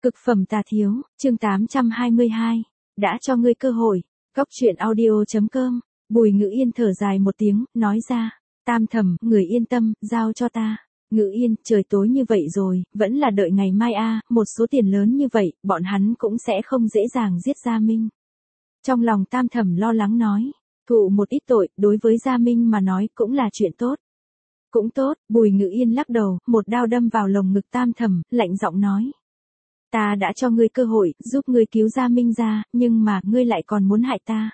Cực phẩm tà thiếu, chương 822. Đã cho ngươi cơ hội. Góc truyện audio.com. Bùi Ngữ Yên thở dài một tiếng, nói ra. Tam Thẩm, người yên tâm, giao cho ta. Ngữ Yên, trời tối như vậy rồi, vẫn là đợi ngày mai a, một số tiền lớn như vậy, bọn hắn cũng sẽ không dễ dàng giết Gia Minh. Trong lòng Tam Thẩm lo lắng nói. Thụ một ít tội, đối với Gia Minh mà nói cũng là chuyện tốt. Cũng tốt, Bùi Ngữ Yên lắc đầu, một đao đâm vào lồng ngực Tam Thẩm, lạnh giọng nói. Ta đã cho ngươi cơ hội, giúp ngươi cứu Gia Minh ra, nhưng mà, ngươi lại còn muốn hại ta.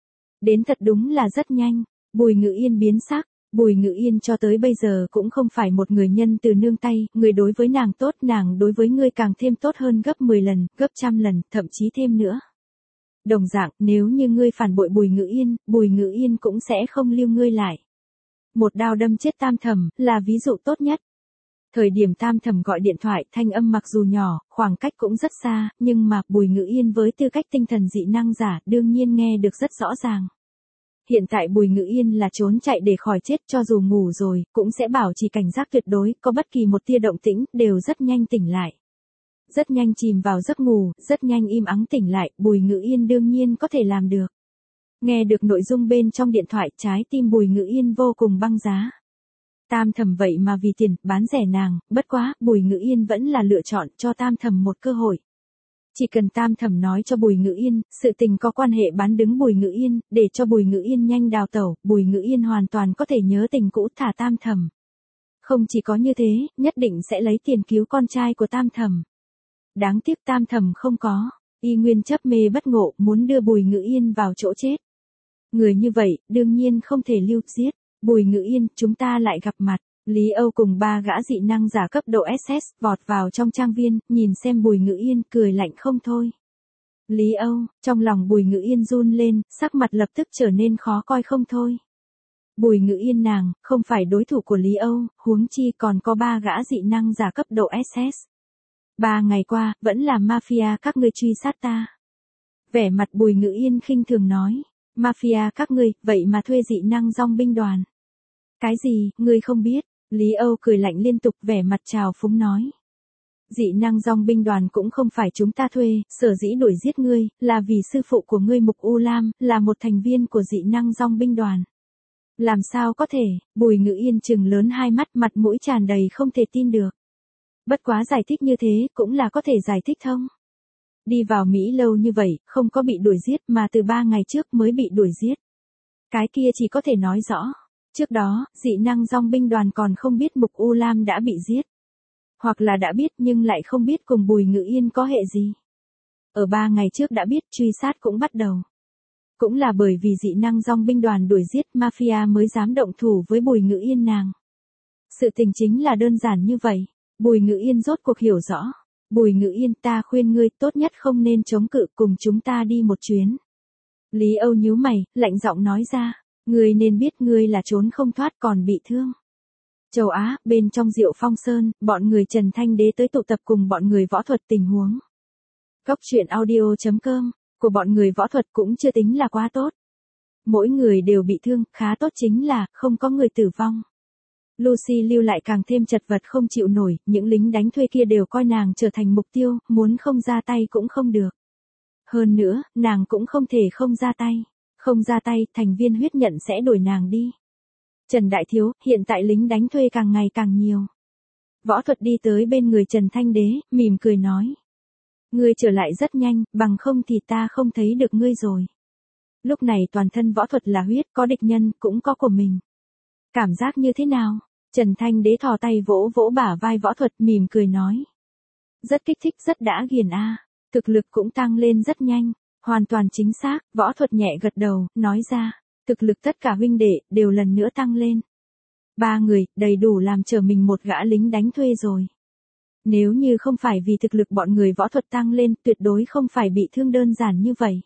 Đến thật đúng là rất nhanh. Bùi Ngữ Yên biến sắc. Bùi Ngữ Yên cho tới bây giờ cũng không phải một người nhân từ nương tay, người đối với nàng tốt, nàng đối với ngươi càng thêm tốt hơn gấp 10 lần, gấp trăm lần, thậm chí thêm nữa. Đồng dạng, nếu như ngươi phản bội Bùi Ngữ Yên cũng sẽ không lưu ngươi lại. Một đao đâm chết Tam Thẩm, là ví dụ tốt nhất. Thời điểm Tam Thẩm gọi điện thoại, thanh âm mặc dù nhỏ, khoảng cách cũng rất xa, nhưng mà Bùi Ngữ Yên với tư cách tinh thần dị năng giả, đương nhiên nghe được rất rõ ràng. Hiện tại Bùi Ngữ Yên là trốn chạy để khỏi chết, cho dù ngủ rồi, cũng sẽ bảo trì cảnh giác tuyệt đối, có bất kỳ một tia động tĩnh, đều rất nhanh tỉnh lại. Rất nhanh chìm vào giấc ngủ, rất nhanh im ắng tỉnh lại, Bùi Ngữ Yên đương nhiên có thể làm được. Nghe được nội dung bên trong điện thoại, trái tim Bùi Ngữ Yên vô cùng băng giá. Tam Thẩm vậy mà vì tiền, bán rẻ nàng, bất quá, Bùi Ngữ Yên vẫn là lựa chọn cho Tam Thẩm một cơ hội. Chỉ cần Tam Thẩm nói cho Bùi Ngữ Yên, sự tình có quan hệ bán đứng Bùi Ngữ Yên, để cho Bùi Ngữ Yên nhanh đào tẩu, Bùi Ngữ Yên hoàn toàn có thể nhớ tình cũ thả Tam Thẩm. Không chỉ có như thế, nhất định sẽ lấy tiền cứu con trai của Tam Thẩm. Đáng tiếc Tam Thẩm không có, y nguyên chấp mê bất ngộ, muốn đưa Bùi Ngữ Yên vào chỗ chết. Người như vậy, đương nhiên không thể lưu giết. Bùi Ngữ Yên, chúng ta lại gặp mặt. Lý Âu cùng ba gã dị năng giả cấp độ SS vọt vào trong trang viên, nhìn xem Bùi Ngữ Yên, cười lạnh không thôi. Lý Âu, trong lòng Bùi Ngữ Yên run lên, sắc mặt lập tức trở nên khó coi không thôi. Bùi Ngữ Yên nàng, không phải đối thủ của Lý Âu, huống chi còn có ba gã dị năng giả cấp độ SS. 3 ngày qua, vẫn là mafia các ngươi truy sát ta. Vẻ mặt Bùi Ngữ Yên khinh thường nói. Mafia các ngươi, vậy mà thuê dị năng dong binh đoàn. Cái gì, ngươi không biết? Lý Âu cười lạnh liên tục, vẻ mặt trào phúng nói. Dị năng dong binh đoàn cũng không phải chúng ta thuê, sở dĩ đuổi giết ngươi, là vì sư phụ của ngươi Mục U Lam, là một thành viên của dị năng dong binh đoàn. Làm sao có thể? Bùi Ngữ Yên trừng lớn hai mắt, mặt mũi tràn đầy không thể tin được. Bất quá giải thích như thế, cũng là có thể giải thích thông. Đi vào Mỹ lâu như vậy, không có bị đuổi giết mà từ 3 ngày trước mới bị đuổi giết. Cái kia chỉ có thể nói rõ. Trước đó, dị năng dong binh đoàn còn không biết Mục U Lam đã bị giết. Hoặc là đã biết nhưng lại không biết cùng Bùi Ngữ Yên có hệ gì. Ở 3 ngày trước đã biết, truy sát cũng bắt đầu. Cũng là bởi vì dị năng dong binh đoàn đuổi giết mafia mới dám động thủ với Bùi Ngữ Yên nàng. Sự tình chính là đơn giản như vậy. Bùi Ngữ Yên rốt cuộc hiểu rõ. Bùi Ngữ Yên, ta khuyên ngươi tốt nhất không nên chống cự, cùng chúng ta đi một chuyến. Lý Âu nhíu mày, lạnh giọng nói ra. Ngươi nên biết ngươi là trốn không thoát còn bị thương. Châu Á, bên trong Diệu Phong Sơn, bọn người Trần Thanh Đế tới tụ tập cùng bọn người võ thuật tình huống. Góc truyện audio.com, của bọn người võ thuật cũng chưa tính là quá tốt. Mỗi người đều bị thương, khá tốt chính là, không có người tử vong. Lucy lưu lại càng thêm chật vật không chịu nổi, những lính đánh thuê kia đều coi nàng trở thành mục tiêu, muốn không ra tay cũng không được. Hơn nữa, nàng cũng không thể không ra tay. Không ra tay, thành viên huyết nhận sẽ đuổi nàng đi. Trần Đại Thiếu, hiện tại lính đánh thuê càng ngày càng nhiều. Võ thuật đi tới bên người Trần Thanh Đế, mỉm cười nói. Ngươi trở lại rất nhanh, bằng không thì ta không thấy được ngươi rồi. Lúc này toàn thân võ thuật là huyết, có địch nhân, cũng có của mình. Cảm giác như thế nào? Trần Thanh Đế thò tay vỗ vỗ bả vai võ thuật, mỉm cười nói. Rất kích thích, rất đã ghiền a. Thực lực cũng tăng lên rất nhanh. Hoàn toàn chính xác, võ thuật nhẹ gật đầu, nói ra. Thực lực tất cả huynh đệ, đều lần nữa tăng lên. 3 người, đầy đủ làm trở mình một gã lính đánh thuê rồi. Nếu như không phải vì thực lực bọn người võ thuật tăng lên, tuyệt đối không phải bị thương đơn giản như vậy.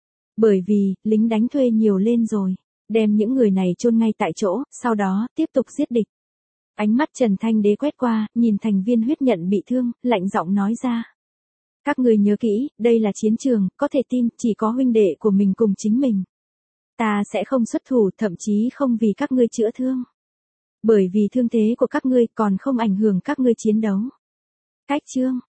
Bởi vì, lính đánh thuê nhiều lên rồi. Đem những người này chôn ngay tại chỗ, sau đó, tiếp tục giết địch. Ánh mắt Trần Thanh Đế quét qua, nhìn thành viên huyết nhận bị thương, lạnh giọng nói ra. Các người nhớ kỹ, đây là chiến trường, có thể tin, chỉ có huynh đệ của mình cùng chính mình. Ta sẽ không xuất thủ, thậm chí không vì các ngươi chữa thương. Bởi vì thương thế của các ngươi còn không ảnh hưởng các ngươi chiến đấu. Cách chương,